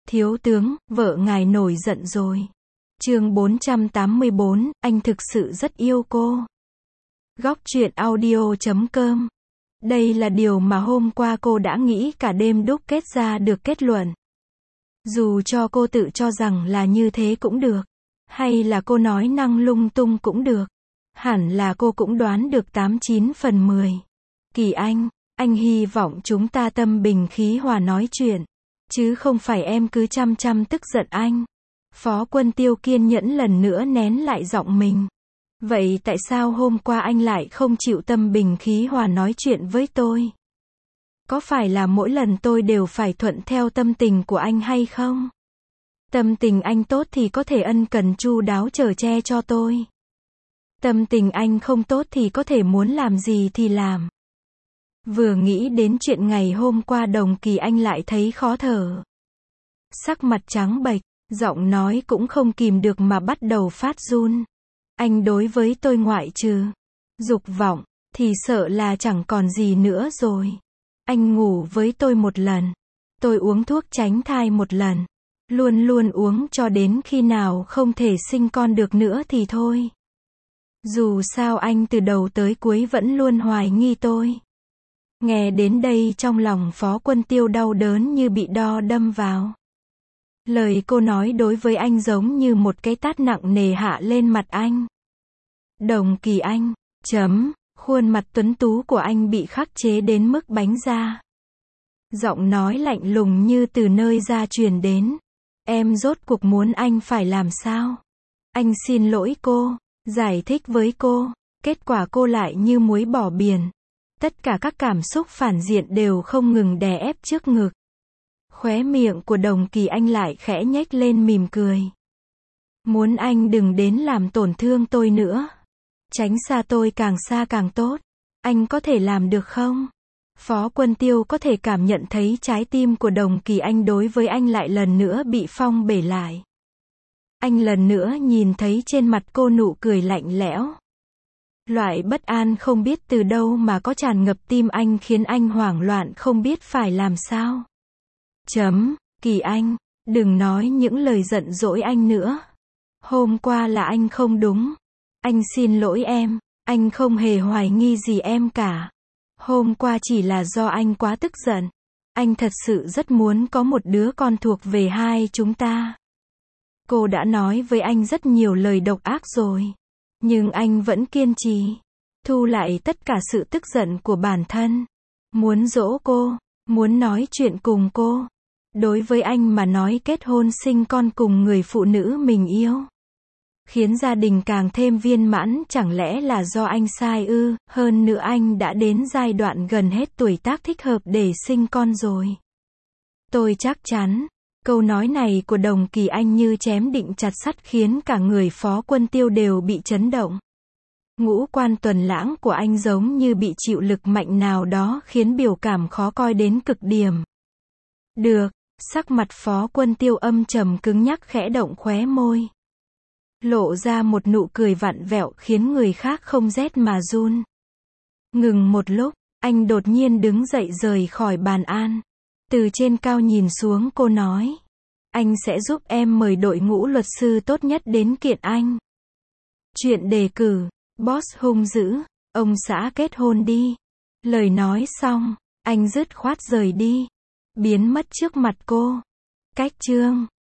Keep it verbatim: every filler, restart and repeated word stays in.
Thiếu tướng, vợ ngài nổi giận rồi. Chương bốn trăm tám mươi bốn, anh thực sự rất yêu cô. Góc truyện audio chấm com. Đây là điều mà hôm qua cô đã nghĩ cả đêm đúc kết ra được kết luận. Dù cho cô tự cho rằng là như thế cũng được, hay là cô nói năng lung tung cũng được, hẳn là cô cũng đoán được tám chín phần mười. Kỳ Anh, anh hy vọng chúng ta tâm bình khí hòa nói chuyện, chứ không phải em cứ chăm chăm tức giận anh. Phó Quân Tiêu kiên nhẫn lần nữa nén lại giọng mình. Vậy tại sao hôm qua anh lại không chịu tâm bình khí hòa nói chuyện với tôi? Có phải là mỗi lần tôi đều phải thuận theo tâm tình của anh hay không? Tâm tình anh tốt thì có thể ân cần chu đáo chở che cho tôi. Tâm tình anh không tốt thì có thể muốn làm gì thì làm. Vừa nghĩ đến chuyện ngày hôm qua Đồng Kỳ Anh lại thấy khó thở. Sắc mặt trắng bệch, giọng nói cũng không kìm được mà bắt đầu phát run. Anh đối với tôi ngoại trừ dục vọng, thì sợ là chẳng còn gì nữa rồi. Anh ngủ với tôi một lần. Tôi uống thuốc tránh thai một lần. Luôn luôn uống cho đến khi nào không thể sinh con được nữa thì thôi. Dù sao anh từ đầu tới cuối vẫn luôn hoài nghi tôi. Nghe đến đây trong lòng Phó Quân Tiêu đau đớn như bị đo đâm vào. Lời cô nói đối với anh giống như một cái tát nặng nề hạ lên mặt anh. Đồng Kỳ Anh, chấm, khuôn mặt tuấn tú của anh bị khắc chế đến mức bánh ra. Giọng nói lạnh lùng như từ nơi ra truyền đến. Em rốt cuộc muốn anh phải làm sao? Anh xin lỗi cô, giải thích với cô, kết quả cô lại như muối bỏ biển. Tất cả các cảm xúc phản diện đều không ngừng đè ép trước ngực. Khóe miệng của Đồng Kỳ Anh lại khẽ nhếch lên mỉm cười. Muốn anh đừng đến làm tổn thương tôi nữa. Tránh xa tôi càng xa càng tốt. Anh có thể làm được không? Phó Quân Tiêu có thể cảm nhận thấy trái tim của Đồng Kỳ Anh đối với anh lại lần nữa bị phong bể lại. Anh lần nữa nhìn thấy trên mặt cô nụ cười lạnh lẽo. Loại bất an không biết từ đâu mà có tràn ngập tim anh khiến anh hoảng loạn không biết phải làm sao. Chấm, Kỳ Anh, đừng nói những lời giận dỗi anh nữa. Hôm qua là anh không đúng. Anh xin lỗi em, anh không hề hoài nghi gì em cả. Hôm qua chỉ là do anh quá tức giận. Anh thật sự rất muốn có một đứa con thuộc về hai chúng ta. Cô đã nói với anh rất nhiều lời độc ác rồi. Nhưng anh vẫn kiên trì. Thu lại tất cả sự tức giận của bản thân. Muốn dỗ cô, muốn nói chuyện cùng cô. Đối với anh mà nói kết hôn sinh con cùng người phụ nữ mình yêu, khiến gia đình càng thêm viên mãn, chẳng lẽ là do anh sai ư? Hơn nữa anh đã đến giai đoạn gần hết tuổi tác thích hợp để sinh con rồi. Tôi chắc chắn, câu nói này của Đồng Kỳ Anh như chém định chặt sắt khiến cả người Phó Quân Tiêu đều bị chấn động. Ngũ quan tuần lãng của anh giống như bị chịu lực mạnh nào đó khiến biểu cảm khó coi đến cực điểm. Được, sắc mặt Phó Quân Tiêu âm trầm cứng nhắc khẽ động khóe môi. Lộ ra một nụ cười vặn vẹo khiến người khác không rét mà run. Ngừng một lúc, anh đột nhiên đứng dậy rời khỏi bàn an. Từ trên cao nhìn xuống cô nói. Anh sẽ giúp em mời đội ngũ luật sư tốt nhất đến kiện anh. Chuyện đề cử, boss hung dữ, ông xã kết hôn đi. Lời nói xong, anh dứt khoát rời đi. Biến mất trước mặt cô. Cách chương